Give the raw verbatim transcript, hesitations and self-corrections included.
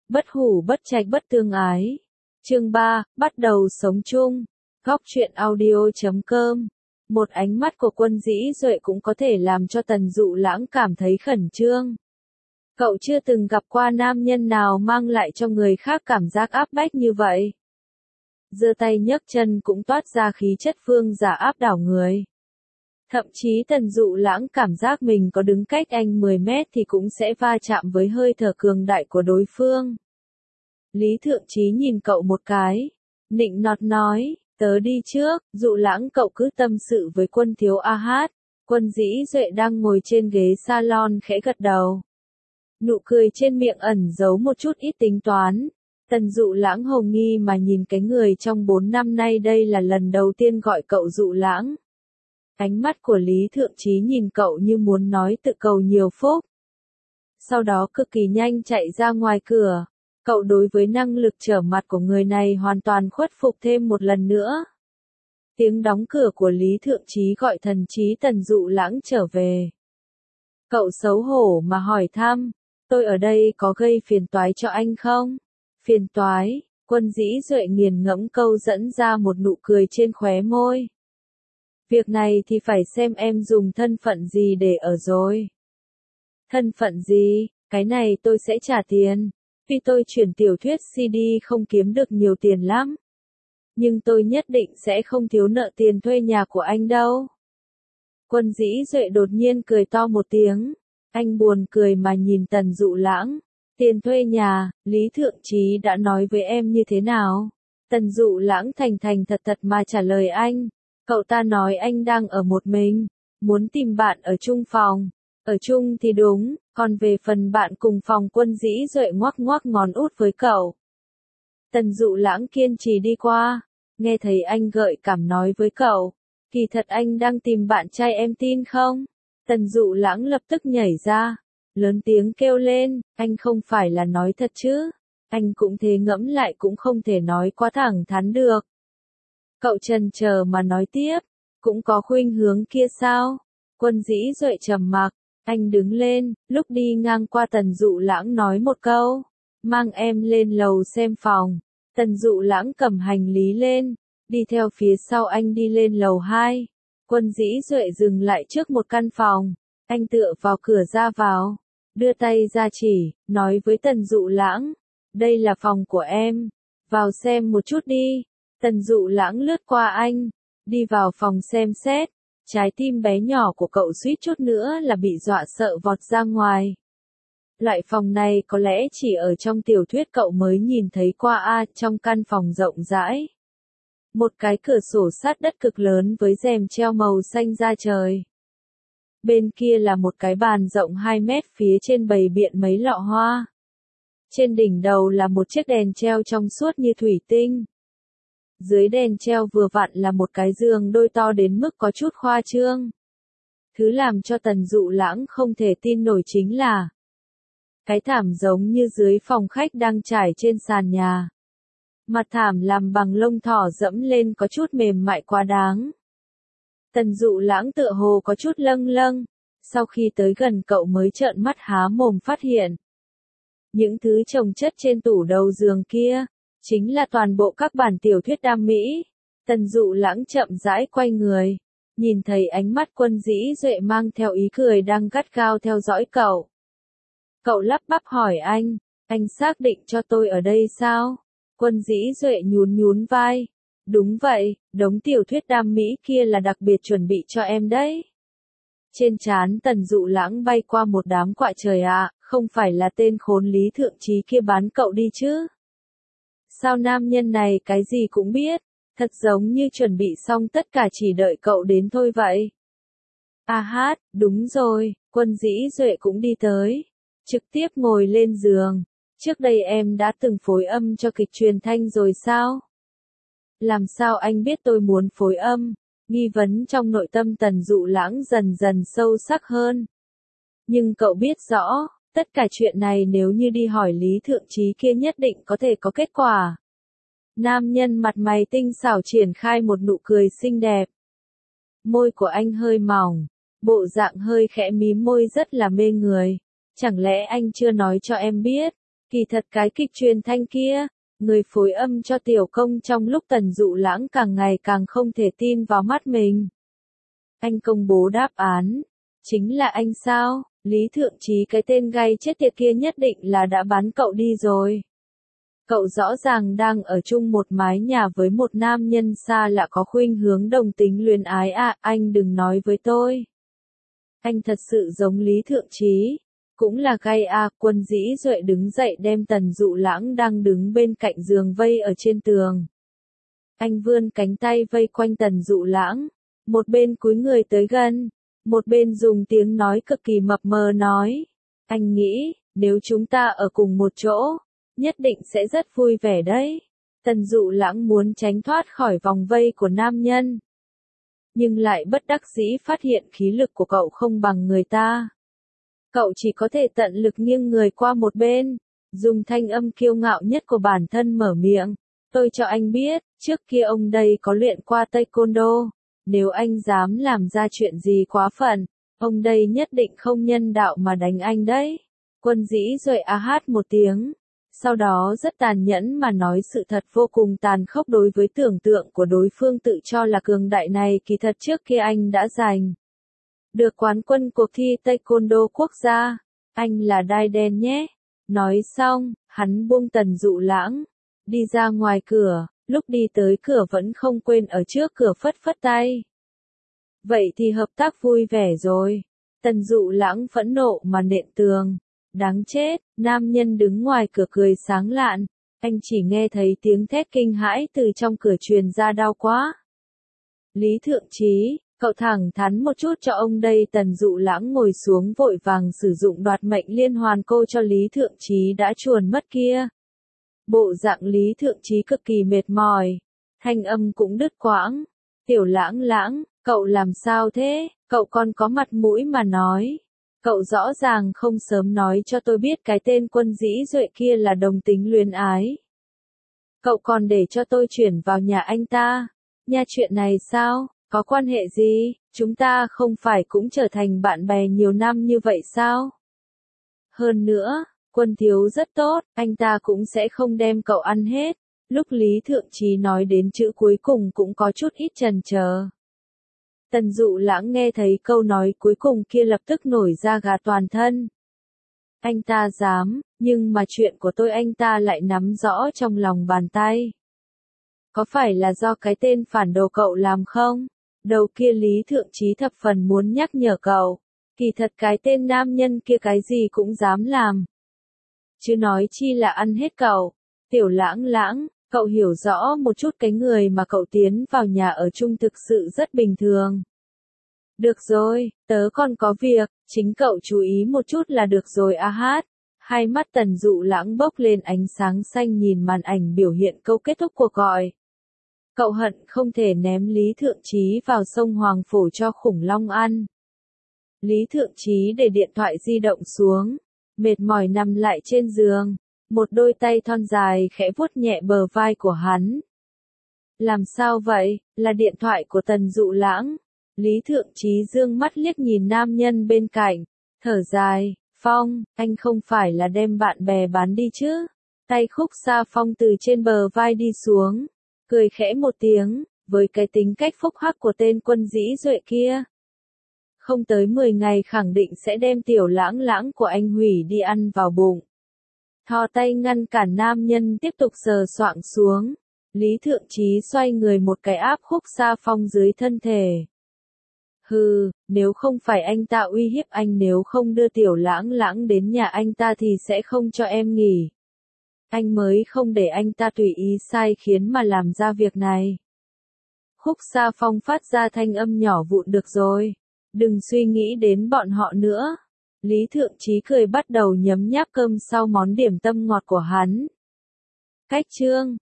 Bất hủ bất trạch bất tương ái. Chương ba, bắt đầu sống chung. Góc truyện audio chấm com. Một ánh mắt của Quân Dĩ Duệ cũng có thể làm cho Tần Dụ Lãng cảm thấy khẩn trương. Cậu chưa từng gặp qua nam nhân nào mang lại cho người khác cảm giác áp bách như vậy. Giơ tay nhấc chân cũng toát ra khí chất phương giả áp đảo người. Thậm chí Tần Dụ Lãng cảm giác mình có đứng cách anh mười mét thì cũng sẽ va chạm với hơi thở cường đại của đối phương. Lý Thượng Chí nhìn cậu một cái, nịnh nọt nói, tớ đi trước. Dụ Lãng, cậu cứ tâm sự với Quân thiếu a hát. Quân Dĩ Duệ đang ngồi trên ghế salon khẽ gật đầu. Nụ cười trên miệng ẩn giấu một chút ít tính toán. Tần Dụ Lãng hồng nghi mà nhìn cái người trong bốn năm nay đây là lần đầu tiên gọi cậu Dụ Lãng. Ánh mắt của Lý Thượng Chí nhìn cậu như muốn nói tự cầu nhiều phúc. Sau đó cực kỳ nhanh chạy ra ngoài cửa. Cậu đối với năng lực trở mặt của người này hoàn toàn khuất phục thêm một lần nữa. Tiếng đóng cửa của Lý Thượng Chí gọi thần trí Tần Dụ Lãng trở về. Cậu xấu hổ mà hỏi thăm, tôi ở đây có gây phiền toái cho anh không? Phiền toái, Quân Dĩ Duệ nghiền ngẫm câu dẫn ra một nụ cười trên khóe môi. Việc này thì phải xem em dùng thân phận gì để ở rồi. Thân phận gì, cái này tôi sẽ trả tiền. Tuy tôi chuyển tiểu thuyết xê đê không kiếm được nhiều tiền lắm. Nhưng tôi nhất định sẽ không thiếu nợ tiền thuê nhà của anh đâu. Quân Dĩ Duệ đột nhiên cười to một tiếng. Anh buồn cười mà nhìn Tần Dụ Lãng. Tiền thuê nhà, Lý Thượng Chí đã nói với em như thế nào? Tần Dụ Lãng thành thành thật thật mà trả lời anh. Cậu ta nói anh đang ở một mình, muốn tìm bạn ở chung phòng. Ở chung thì đúng, còn về phần bạn cùng phòng, Quân Dĩ Duệ ngoắc ngoắc ngón út với cậu. Tần Dụ Lãng kiên trì đi qua, nghe thấy anh gợi cảm nói với cậu, kỳ thật anh đang tìm bạn trai, em tin không? Tần Dụ Lãng lập tức nhảy ra, lớn tiếng kêu lên, anh không phải là nói thật chứ? Anh cũng thế, ngẫm lại cũng không thể nói quá thẳng thắn được. Cậu chần chờ mà nói tiếp, cũng có khuynh hướng kia sao? Quân Dĩ Duệ trầm mặc, anh đứng lên, lúc đi ngang qua Tần Dụ Lãng nói một câu, mang em lên lầu xem phòng. Tần Dụ Lãng cầm hành lý lên, đi theo phía sau anh đi lên lầu hai. Quân Dĩ Duệ dừng lại trước một căn phòng, anh tựa vào cửa ra vào, đưa tay ra chỉ, nói với Tần Dụ Lãng, đây là phòng của em, vào xem một chút đi. Tần Dụ Lãng lướt qua anh, đi vào phòng xem xét, trái tim bé nhỏ của cậu suýt chút nữa là bị dọa sợ vọt ra ngoài. Loại phòng này có lẽ chỉ ở trong tiểu thuyết cậu mới nhìn thấy qua a, trong căn phòng rộng rãi. Một cái cửa sổ sát đất cực lớn với rèm treo màu xanh da trời. Bên kia là một cái bàn rộng hai mét, phía trên bày biện mấy lọ hoa. Trên đỉnh đầu là một chiếc đèn treo trong suốt như thủy tinh. Dưới đèn treo vừa vặn là một cái giường đôi to đến mức có chút khoa trương. Thứ làm cho Tần Dụ Lãng không thể tin nổi chính là cái thảm giống như dưới phòng khách đang trải trên sàn nhà. Mặt thảm làm bằng lông thỏ dẫm lên có chút mềm mại quá đáng. Tần Dụ Lãng tựa hồ có chút lâng lâng, sau khi tới gần cậu mới trợn mắt há mồm phát hiện. Những thứ chồng chất trên tủ đầu giường kia, chính là toàn bộ các bản tiểu thuyết Đam Mỹ. Tần Dụ Lãng chậm rãi quay người, nhìn thấy ánh mắt Quân Dĩ Duệ mang theo ý cười đang gắt gao theo dõi cậu. Cậu lắp bắp hỏi anh, anh xác định cho tôi ở đây sao? Quân Dĩ Duệ nhún nhún vai, đúng vậy, đống tiểu thuyết Đam Mỹ kia là đặc biệt chuẩn bị cho em đấy. Trên trán Tần Dụ Lãng bay qua một đám quạ trời ạ, không phải là tên khốn Lý Thượng Chí kia bán cậu đi chứ? Sao nam nhân này cái gì cũng biết, thật giống như chuẩn bị xong tất cả chỉ đợi cậu đến thôi vậy. A hát, đúng rồi, Quân Dĩ Duệ cũng đi tới, trực tiếp ngồi lên giường. Trước đây em đã từng phối âm cho kịch truyền thanh rồi sao? Làm sao anh biết tôi muốn phối âm? Nghi vấn trong nội tâm Tần Dụ Lãng dần dần sâu sắc hơn. Nhưng cậu biết rõ, tất cả chuyện này nếu như đi hỏi Lý Thượng Chí kia nhất định có thể có kết quả. Nam nhân mặt mày tinh xảo triển khai một nụ cười xinh đẹp. Môi của anh hơi mỏng, bộ dạng hơi khẽ mím môi rất là mê người. Chẳng lẽ anh chưa nói cho em biết, Kỳ thật cái kịch truyền thanh kia, người phối âm cho tiểu công trong lúc Tần Dụ Lãng càng ngày càng không thể tin vào mắt mình. Anh công bố đáp án. Chính là anh sao? Lý Thượng Chí cái tên gay chết tiệt kia nhất định là đã bán cậu đi rồi. Cậu rõ ràng đang ở chung một mái nhà với một nam nhân xa lạ có khuynh hướng đồng tính luyến ái à, anh đừng nói với tôi. Anh thật sự giống Lý Thượng Chí. Cũng là gay à, Quân Dĩ Duệ đứng dậy đem Tần Dụ Lãng đang đứng bên cạnh giường vây ở trên tường. Anh vươn cánh tay vây quanh Tần Dụ Lãng, một bên cúi người tới gần, một bên dùng tiếng nói cực kỳ mập mờ nói. Anh nghĩ, nếu chúng ta ở cùng một chỗ, nhất định sẽ rất vui vẻ đấy. Tần Dụ Lãng muốn tránh thoát khỏi vòng vây của nam nhân. Nhưng lại bất đắc dĩ phát hiện khí lực của cậu không bằng người ta. Cậu chỉ có thể tận lực nghiêng người qua một bên, dùng thanh âm kiêu ngạo nhất của bản thân mở miệng. Tôi cho anh biết, trước kia ông đây có luyện qua taekwondo. Nếu anh dám làm ra chuyện gì quá phận, ông đây nhất định không nhân đạo mà đánh anh đấy. Quân Dĩ Duệ a hát một tiếng. Sau đó rất tàn nhẫn mà nói sự thật vô cùng tàn khốc đối với tưởng tượng của đối phương tự cho là cường đại này, kỳ thật trước kia anh đã giành được quán quân cuộc thi taekwondo quốc gia. Anh là đai đen nhé. Nói xong, hắn buông Tần Dụ Lãng, đi ra ngoài cửa, lúc đi tới cửa vẫn không quên ở trước cửa phất phất tay. Vậy thì hợp tác vui vẻ rồi. Tần Dụ Lãng phẫn nộ mà nện tường. Đáng chết, nam nhân đứng ngoài cửa cười sáng lạn. Anh chỉ nghe thấy tiếng thét kinh hãi từ trong cửa truyền ra, đau quá. Lý Thượng Chí, cậu thẳng thắn một chút cho ông đây. Tần Dụ Lãng ngồi xuống vội vàng sử dụng đoạt mệnh liên hoàn cô cho Lý Thượng Chí đã chuồn mất kia. Bộ dạng Lý Thượng Chí cực kỳ mệt mỏi, thanh âm cũng đứt quãng. Tiểu Lãng Lãng, cậu làm sao thế? Cậu còn có mặt mũi mà nói. Cậu rõ ràng không sớm nói cho tôi biết cái tên Quân Dĩ Duệ kia là đồng tính luyến ái. Cậu còn để cho tôi chuyển vào nhà anh ta. Nha, chuyện này sao? Có quan hệ gì? Chúng ta không phải cũng trở thành bạn bè nhiều năm như vậy sao? Hơn nữa, Quân thiếu rất tốt, anh ta cũng sẽ không đem cậu ăn hết. Lúc Lý Thượng Chí nói đến chữ cuối cùng cũng có chút ít chần chờ. Tần Dụ Lãng nghe thấy câu nói cuối cùng kia lập tức nổi da gà toàn thân. Anh ta dám, nhưng mà chuyện của tôi anh ta lại nắm rõ trong lòng bàn tay. Có phải là do cái tên phản đồ cậu làm không? Đầu kia Lý Thượng Chí thập phần muốn nhắc nhở cậu. Kỳ thật cái tên nam nhân kia cái gì cũng dám làm. Chứ nói chi là ăn hết cậu. Tiểu Lãng Lãng, cậu hiểu rõ một chút cái người mà cậu tiến vào nhà ở chung thực sự rất bình thường. Được rồi, tớ còn có việc, chính cậu chú ý một chút là được rồi a hát. Hai mắt Tần Dụ Lãng bốc lên ánh sáng xanh nhìn màn ảnh biểu hiện câu kết thúc cuộc gọi. Cậu hận không thể ném Lý Thượng Chí vào sông Hoàng Phổ cho khủng long ăn. Lý Thượng Chí để điện thoại di động xuống, mệt mỏi nằm lại trên giường, một đôi tay thon dài khẽ vuốt nhẹ bờ vai của hắn. Làm sao vậy? Là điện thoại của Tần Dụ Lãng. Lý Thượng Chí dương mắt liếc nhìn nam nhân bên cạnh, thở dài. Phong, anh không phải là đem bạn bè bán đi chứ? Tay Khúc Sa Phong từ trên bờ vai đi xuống, cười khẽ một tiếng, với cái tính cách phúc hắc của tên Quân Dĩ Duệ kia. Không tới mười ngày khẳng định sẽ đem Tiểu Lãng Lãng của anh hủy đi ăn vào bụng. Thò tay ngăn cản nam nhân tiếp tục sờ soạng xuống. Lý Thượng Chí xoay người một cái áp Khúc Sa Phong dưới thân thể. Hừ, nếu không phải anh ta uy hiếp anh, nếu không đưa Tiểu Lãng Lãng đến nhà anh ta thì sẽ không cho em nghỉ. Anh mới không để anh ta tùy ý sai khiến mà làm ra việc này. Khúc Sa Phong phát ra thanh âm nhỏ vụn, được rồi. Đừng suy nghĩ đến bọn họ nữa. Lý Thượng Chí cười bắt đầu nhấm nháp cơm sau món điểm tâm ngọt của hắn. Cách chương